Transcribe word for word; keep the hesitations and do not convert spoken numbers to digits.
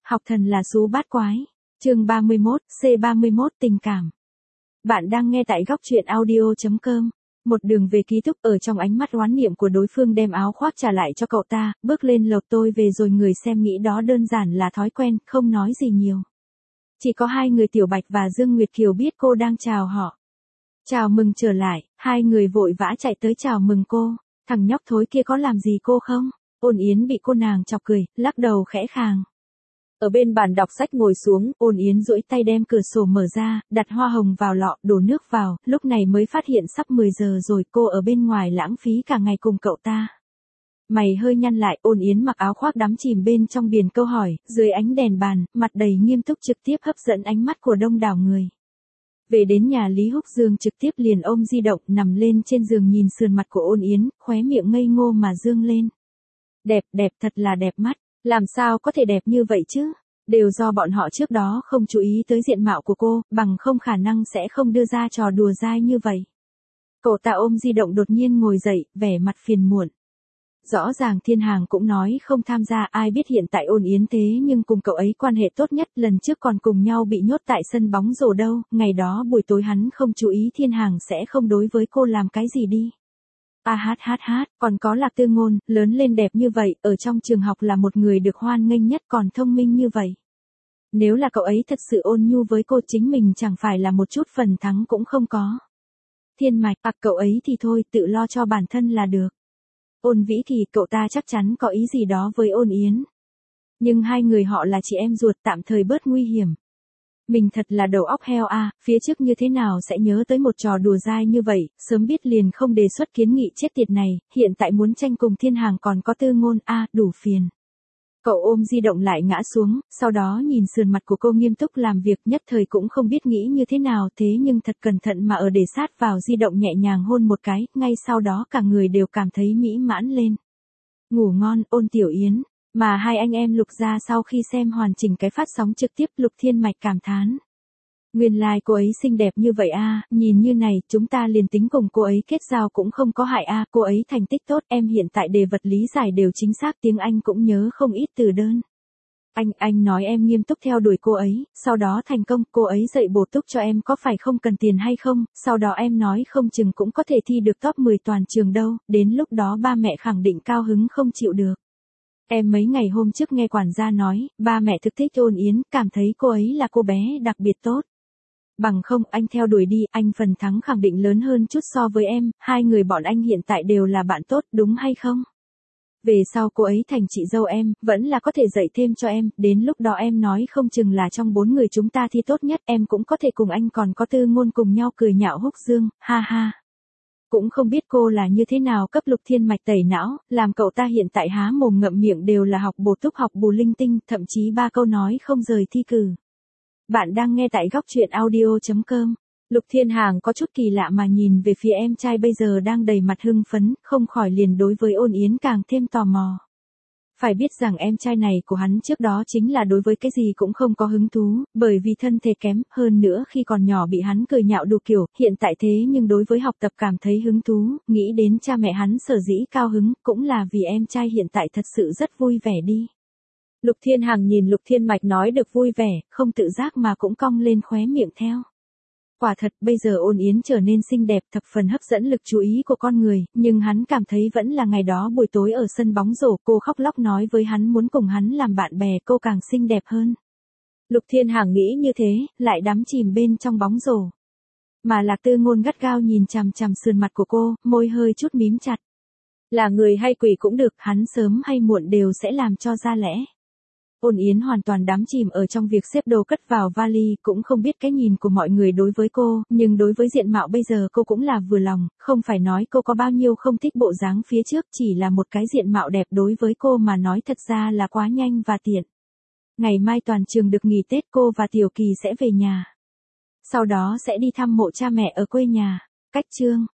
Học thần là sú bát quái. Chương ba mươi mốt, C ba mươi mốt tình cảm. Bạn đang nghe tại góc truyện audio chấm com. Một đường về ký túc, ở trong ánh mắt oán niệm của đối phương đem áo khoác trả lại cho cậu ta, bước lên lầu. Tôi về rồi, người xem nghĩ đó đơn giản là thói quen, không nói gì nhiều. Chỉ có hai người Tiểu Bạch và Dương Nguyệt Kiều biết cô đang chào họ. Chào mừng trở lại, hai người vội vã chạy tới chào mừng cô. Thằng nhóc thối kia có làm gì cô không? Ôn Yến bị cô nàng chọc cười, lắc đầu khẽ khàng. Ở bên bàn đọc sách ngồi xuống, Ôn Yến duỗi tay đem cửa sổ mở ra, đặt hoa hồng vào lọ, đổ nước vào, lúc này mới phát hiện sắp mười giờ rồi, cô ở bên ngoài lãng phí cả ngày cùng cậu ta. Mày hơi nhăn lại, Ôn Yến mặc áo khoác đắm chìm bên trong biển câu hỏi, dưới ánh đèn bàn, mặt đầy nghiêm túc trực tiếp hấp dẫn ánh mắt của đông đảo người. Về đến nhà Lý Húc Dương trực tiếp liền ôm di động nằm lên trên giường nhìn sườn mặt của Ôn Yến, khóe miệng ngây ngô mà dương lên. Đẹp, đẹp, thật là đẹp mắt. Làm sao có thể đẹp như vậy chứ? Đều do bọn họ trước đó không chú ý tới diện mạo của cô, bằng không khả năng sẽ không đưa ra trò đùa dai như vậy. Cậu ta ôm di động đột nhiên ngồi dậy, vẻ mặt phiền muộn. Rõ ràng Thiên Hàng cũng nói không tham gia, ai biết hiện tại Ôn Yến thế nhưng cùng cậu ấy quan hệ tốt nhất, lần trước còn cùng nhau bị nhốt tại sân bóng rổ đâu, ngày đó buổi tối hắn không chú ý Thiên Hàng sẽ không đối với cô làm cái gì đi. A hát hát hát, còn có Lạc Tư Ngôn, lớn lên đẹp như vậy, ở trong trường học là một người được hoan nghênh nhất, còn thông minh như vậy. Nếu là cậu ấy thật sự ôn nhu với cô, chính mình chẳng phải là một chút phần thắng cũng không có. Thiên Mạch, à cậu ấy thì thôi, tự lo cho bản thân là được. Ôn Vĩ Kỳ, cậu ta chắc chắn có ý gì đó với Ôn Yến. Nhưng hai người họ là chị em ruột, tạm thời bớt nguy hiểm. Mình thật là đầu óc heo a, à, phía trước như thế nào sẽ nhớ tới một trò đùa dai như vậy, sớm biết liền không đề xuất kiến nghị chết tiệt này, hiện tại muốn tranh cùng Thiên Hàng còn có Tư Ngôn a, à, đủ phiền. Cậu ôm di động lại ngã xuống, sau đó nhìn sườn mặt của cô nghiêm túc làm việc, nhất thời cũng không biết nghĩ như thế nào, thế nhưng thật cẩn thận mà ở để sát vào di động nhẹ nhàng hôn một cái, ngay sau đó cả người đều cảm thấy mỹ mãn lên. Ngủ ngon, Ôn Tiểu Yến. Mà hai anh em Lục gia sau khi xem hoàn chỉnh cái phát sóng trực tiếp, Lục Thiên Mạch cảm thán. Nguyên lai like cô ấy xinh đẹp như vậy a, à, nhìn như này, chúng ta liền tính cùng cô ấy kết giao cũng không có hại a, à, cô ấy thành tích tốt, em hiện tại đề vật lý giải đều chính xác, tiếng Anh cũng nhớ không ít từ đơn. Anh, anh nói em nghiêm túc theo đuổi cô ấy, sau đó thành công, cô ấy dạy bổ túc cho em có phải không cần tiền hay không, sau đó em nói không chừng cũng có thể thi được top mười toàn trường đâu, đến lúc đó ba mẹ khẳng định cao hứng không chịu được. Em mấy ngày hôm trước nghe quản gia nói, ba mẹ thực thích Ôn Yến, cảm thấy cô ấy là cô bé đặc biệt tốt. Bằng không, anh theo đuổi đi, anh phần thắng khẳng định lớn hơn chút so với em, hai người bọn anh hiện tại đều là bạn tốt, đúng hay không? Về sau cô ấy thành chị dâu em, vẫn là có thể dạy thêm cho em, đến lúc đó em nói không chừng là trong bốn người chúng ta thi tốt nhất, em cũng có thể cùng anh còn có Tư Ngôn cùng nhau cười nhạo Húc Dương, ha ha. Cũng không biết cô là như thế nào cấp Lục Thiên Mạch tẩy não, làm cậu ta hiện tại há mồm ngậm miệng đều là học bổ túc học bù linh tinh, thậm chí ba câu nói không rời thi cử. Bạn đang nghe tại góc truyện audio chấm com. Lục Thiên Hàng có chút kỳ lạ mà nhìn về phía em trai bây giờ đang đầy mặt hưng phấn, không khỏi liền đối với Ôn Yến càng thêm tò mò. Phải biết rằng em trai này của hắn trước đó chính là đối với cái gì cũng không có hứng thú, bởi vì thân thể kém, hơn nữa khi còn nhỏ bị hắn cười nhạo đủ kiểu, hiện tại thế nhưng đối với học tập cảm thấy hứng thú, nghĩ đến cha mẹ hắn sở dĩ cao hứng, cũng là vì em trai hiện tại thật sự rất vui vẻ đi. Lục Thiên Hàng nhìn Lục Thiên Mạch nói được vui vẻ, không tự giác mà cũng cong lên khóe miệng theo. Quả thật, bây giờ Ôn Yến trở nên xinh đẹp, thập phần hấp dẫn lực chú ý của con người, nhưng hắn cảm thấy vẫn là ngày đó buổi tối ở sân bóng rổ, cô khóc lóc nói với hắn muốn cùng hắn làm bạn bè, cô càng xinh đẹp hơn. Lục Thiên Hàng nghĩ như thế, lại đắm chìm bên trong bóng rổ. Mà Lạc Tư Ngôn gắt gao nhìn chằm chằm sườn mặt của cô, môi hơi chút mím chặt. Là người hay quỷ cũng được, hắn sớm hay muộn đều sẽ làm cho ra lẽ. Ôn Yến hoàn toàn đắm chìm ở trong việc xếp đồ cất vào vali, cũng không biết cái nhìn của mọi người đối với cô, nhưng đối với diện mạo bây giờ cô cũng là vừa lòng, không phải nói cô có bao nhiêu không thích bộ dáng phía trước, chỉ là một cái diện mạo đẹp đối với cô mà nói thật ra là quá nhanh và tiện. Ngày mai toàn trường được nghỉ Tết, cô và Tiểu Kỳ sẽ về nhà. Sau đó sẽ đi thăm mộ cha mẹ ở quê nhà. Cách chương